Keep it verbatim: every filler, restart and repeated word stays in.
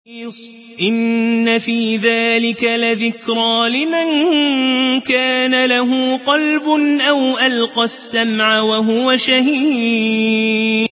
إن في ذلك لذكرى لمن كان له قلب أو ألقى السمع وهو شهيد